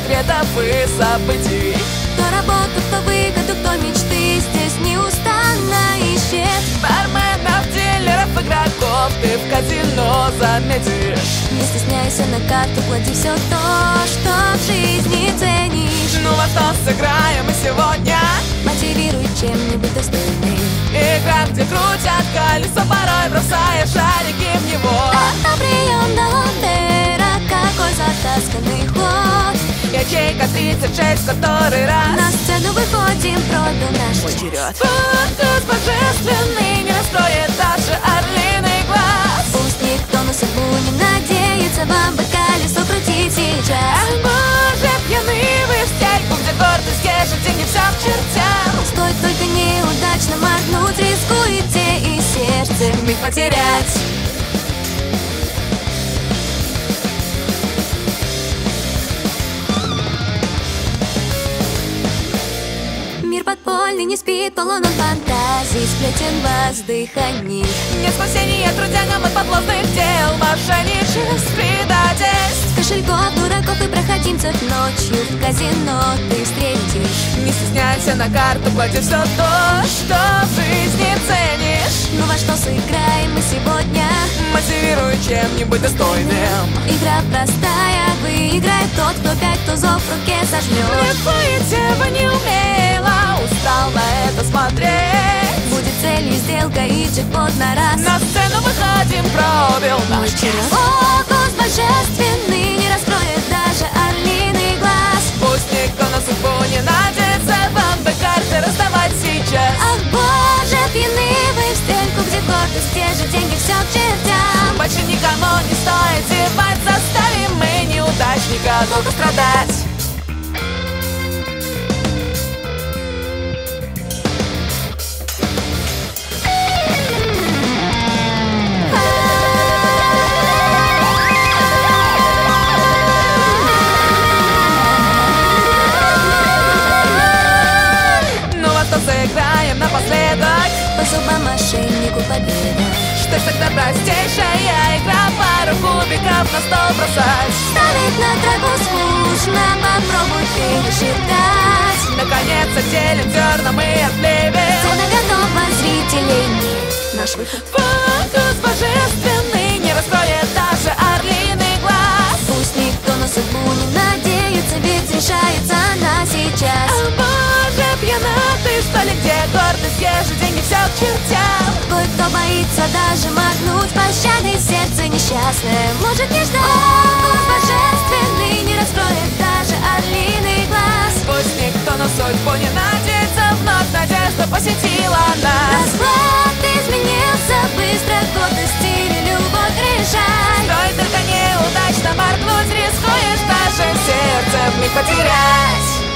ответов и событий. Кто работу, кто выгоду, кто мечты здесь неустанно ищет. Барменов, дилеров, игроков ты в казино заметишь. Не стесняйся, на карту клади все то, что в жизни ценишь. Ну во что сыграем мы сегодня? Мотивируй чем-нибудь достойным. Игра, где крутят колесо, порой бросая шарики в него. Это прием до Лондера, какой затасканный ход. Ячейка 36, который раз На сцену выходим, пробил наш мой час. черед. Фокус божественный не раскроет даже орлиный глаз. Пусть никто на судьбу не надеется, вам бы колесо крутить сейчас. Ах, боже, пьяны вы в стельку, где гордость, где же деньги, все к чертям. Стоит только неудачно моргнуть, рискуете и сердце Миг потерять. Мир подпольный не спит, полон он фантазий, сплетен воздыханий. Нет спасения трудягам от подлозных дел, мошенничеств, предательств. Кошельков, дураков и проходимцев ночью в казино ты встретишь. Не стесняйся, на карту клади все то, что в жизни ценишь. Ну во что сыграем мы сегодня? Мотивируй чем-нибудь достойным. Игра простая, выиграет тот, кто 5 тузов в руке сожмет. Нет, бы не умела, устал на это смотреть. Будет целью сделка и джекпот на раз. На сцену выходим, пробил наш час. Фокус божественный не раскроет даже орлиный глаз. Пусть никто на судьбу не надеется, вам бы карты раздавать сейчас. Ах, боже, пьяны вы в стельку, где гордость, те же деньги, все к чертям. Больше никому не стоит зевать, заставим мы неудачника долго страдать. Сыграем напоследок, по зубам мошеннику победа. что ж тогда простейшая игра, пару кубиков на стол бросать. Ставить на траву скучно, попробуй пересчитать. Наконец отделим зерна мы от плевел. Сцена готова, зрителей нет. Наш выход. Фокус божественный не раскроет даже орлиный глаз. Пусть никто на судьбу не надеется, ведь решается она сейчас. О боже, пьяна ты что ли, где гордость, где же деньги, все к чертям. Кое-кто боится даже моргнуть, пощады сердце несчастное может не ждать. Фокус божественный не раскроет даже орлиный глаз. Пусть никто на судьбу не надеется, вновь надежда посетила нас. Расклад изменился быстро, гордость или любовь решай. Стоит только неудачно моргнуть, рискуешь даже сердце вмиг потерять.